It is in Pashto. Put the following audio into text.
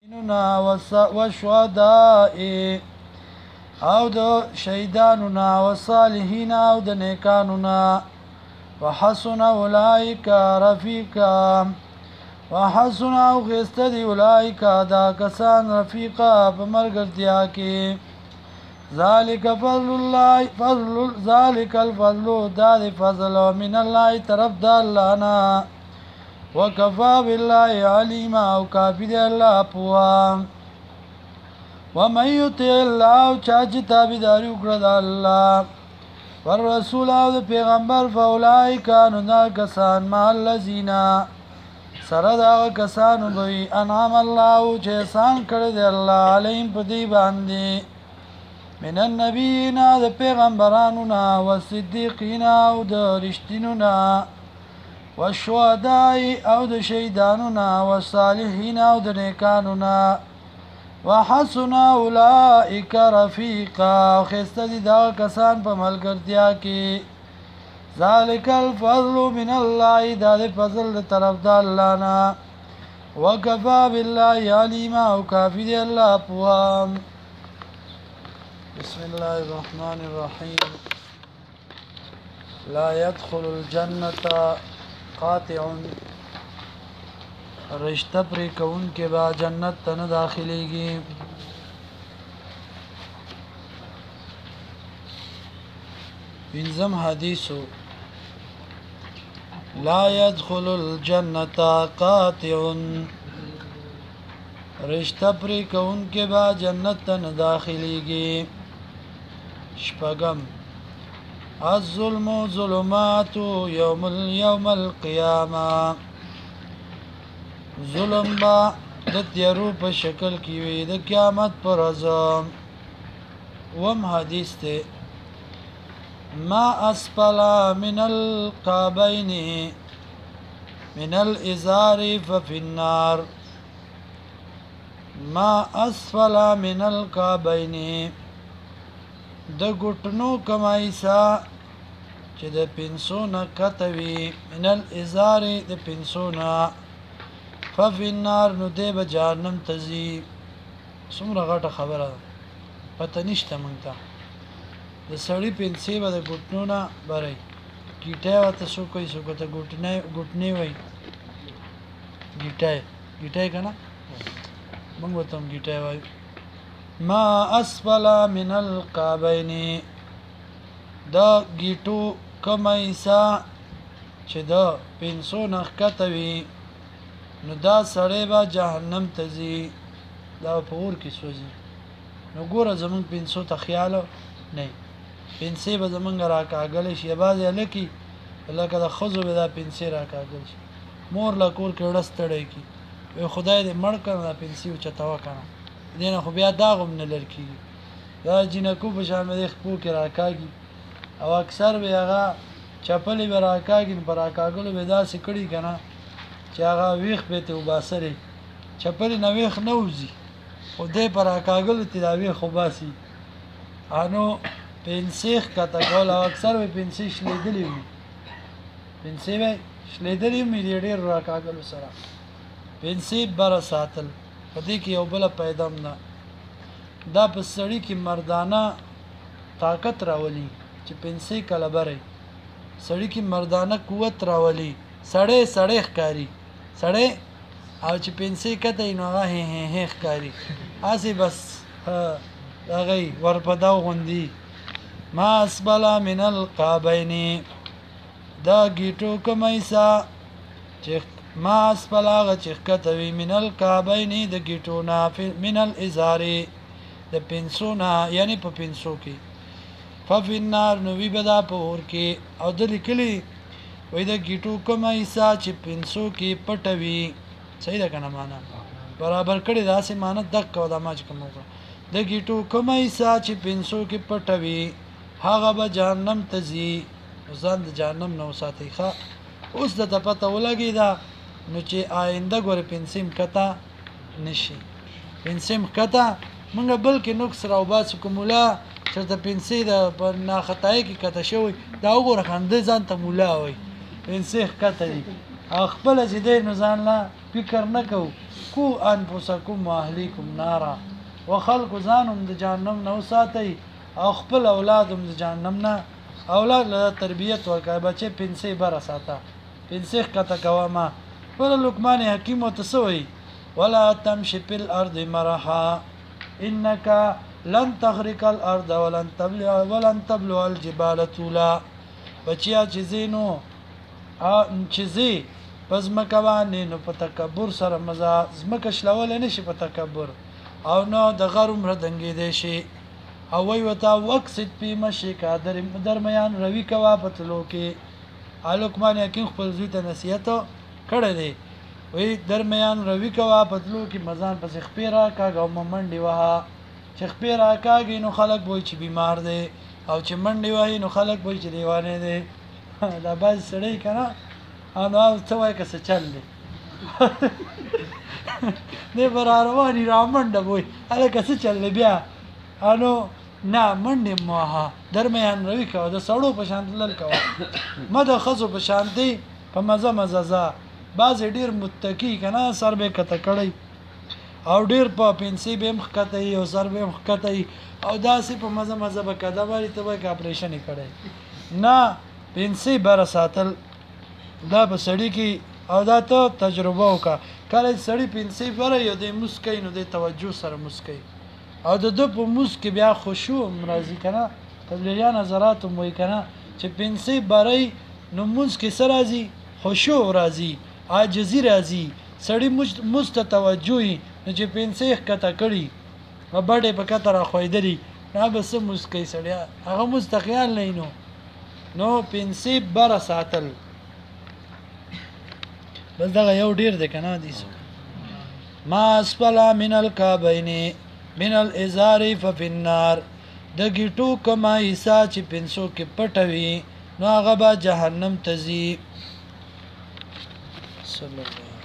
والشهداء او د شهیدانونا والصالحین او د نیکانونا وحسن اولئک رفیقا وحسن او غست دی اولئک دا کسان رفیقا په ملګرتیا کې ذالک فضل الله ذالک الفضل دا دی فضل من الله طرف د الله نه وکفا بالله علیما او کافی دی الله پوا ومن یطع الله چاچ تابعداري وکړه د الله والرسول او د پیغمبر فاولئک اننا کسان ما الذین سره دا کسانو به انعام الله چې احسان کړی دی الله علیهم په دی باندې من النبیین د پیغمبرانو نه والصدیقین او د رښتینو نه والشهداء او د شهیدانو نه والصالحین او د نیکانو نه وحسن اولئک رفیقا خسته دي دا کسان په ملګرتیا کې ذالک الفضل من الله دا د فضل د طرف د الله نه وکفا بالله علیما او کافی دی الله پوا بسم الله الرحمن الرحیم لا يدخل الجنة قاطع رشتہ پری کون کے با جنت تن داخلے گی پنځم حدیثو لا يدخل الجنة قاطع رشتہ پری کون کے با جنت تن داخلے گی شپغم الظلم ظلمات یوم القیامه ظلم با د تیارو په شکل کې وي د قیامت پر ورځ وم حدیث ته ما اسفل من القابین من الازار ففي النار ما اسفل من القابین د ګټنو کمایسا چې د پنسو نه کتوي من الازار د پنسو نه ففي النار نو دی به جهنم ته ځي څومره غټه خبره ده پته نشته مونږ ته د سړي پنسې به د ګوتنو نه برئ ګیټی ورته څوک وایي څوک ورته ګوتنې وایي ګیټی که نه مونږ ورته هم ګیټی وایو ما اسفل من القابین د ګیټو کومه حصه چې د پنسو نه ښکته وي نو دا سړی به جهنم ته ځي دا په اور کې سوځي نو ګوره زمونږ پنسو ته خیال نه پنسې به زمونږ راکاږلی شي بعضې هلکي لکه د ښځو به دا پنسې راکاږل شي مور له کور کې وړه ستړی کړي وایي خدای دې مړ کړه دا پنسې اوچتوه که نه دې نه خو بیا داغ هم نه لر کېږي دا جینکو په شان به دې خپو کې راکاږي او اکثر به هغه چپلې به راکاږي نو په راکاږلو به داسې کړي که نه چې هغه ویښ به ترې وباسلی چپلې نه ویښ نه وځي خو دی په راکاږلو ترې دا ویښ وباسي نو پنسې ښکته کول او اکثر به پنسې شلېدلې وي پنسې به شلېدلې وي د ډېرو راکاږلو سره پنسې بره ساتل په دې کې یو بله پیدا هم ده دا په سړي کې مردانه طاقت راولي چې پنسې کله بری سړي کې مردانه قوت راولي سړی ښکاري سړی او چې پنسې کته وي نو هغه هې ښکاري هسې بس هغه ورپداو غوندي ما اسبل من القابین دا ګیټو کومه حصه چې ما اسفل هغه چې ښکته وي من القابین د ګیټو نه من الازار د پنسو نه یعنې په پنسو کې ففي النار نو وي به دا په اور کې او ده لیکلي وایي د ګیټو کومه حصه چې پنسو کې پټه وي صحیح ده که نه معنا برابر کړې داسې معنا دقه او دا ما چې کوم وکړه د ګیټو کومه حصه چې پنسو کې پټه وي هغه به جهنم ته ځي ځان د جهنم نه وساتئ ښه اوس درته پته ولګېده نو چې آینده ګورې پنسې ښکته نشي پنسې ښکته مونږ بلکې نقص راوباسو که مولا چېرته پنسې د په ناخطایۍ کې کته شوی دا وګوره خنده ځان ته مولا وایي پنسې ښکته دي او خپله چې دی نو ځان له فکر نه کوو کو انفسکم واهلیکم نارا و خلق ځانم د جهنم نه وساتئ او خپل اولاد هم د جهنم نه اولاد له تربیت ورکړئ بچې پنسې بره ساته پنسې ښکته کوه ما ول لقمان حکیم ورته څه وایي ولا تمشي في الارض مرحا انك لن تخرق الارض ولن تبلغ الجبال طولا بچیا چیزینو چیزی پس مکوانی نو په تکبر سره مزه زمکه شلول نه شي په تکبر او نو د غرم ردنګې دی شي او وی وتا وقصد پی مشي کا درمیان روي کوا پتلو کې لقمان حکیم خپل زوی ته نصیحت کړی دی وی درمیان روي کوا پتلو کې مزان پس خپیرا کاغه منډي وها چې خپیرا کاږي نو خلک وای چې بیمار دی او چې منډي وای نو خلک وای چې دیوانه دی دا باز سړی کنه انا څه وای که څه چل دی نه بر رواني را منډه وای الکه څه چل بیا انو نه منډه موها درمیان روي کوا د سړو په شان تلل کوا مده خزو په شان دی په مزه مزه باز ډیر متکی کنه سر به کته کړی او ډیر په پنسي به مخ کته او سر به مخ کته او داسې په مزه مزه به کده وری ته به اپریشن کړي نه پنسي بر ساتل دا په سړی کې او دا ته تجربه وکړه کله سړی پنسي بر یو د مسکین نو د توجه سره مسکین او د په مسک بیا خشوع مرضی کنه تبلیغیا نظرات مو کنه چې پنسي بري نو مسک سره راځي خشوع راځي عاجزی راځي سړی مستتوجهي نو چې پنسي کته کړي او باندې په کته را خویدلی نه بس مسکی سړی هغه مستخیال نه نو پنسي بر ساتل بس دا یو ډیر دی کنه دي ما اسفل من الكعبين من الازار ففي النار د گیټو کما ایسا چې پنسو کې پټوي نو هغه به جهنم ته ځي صلی الله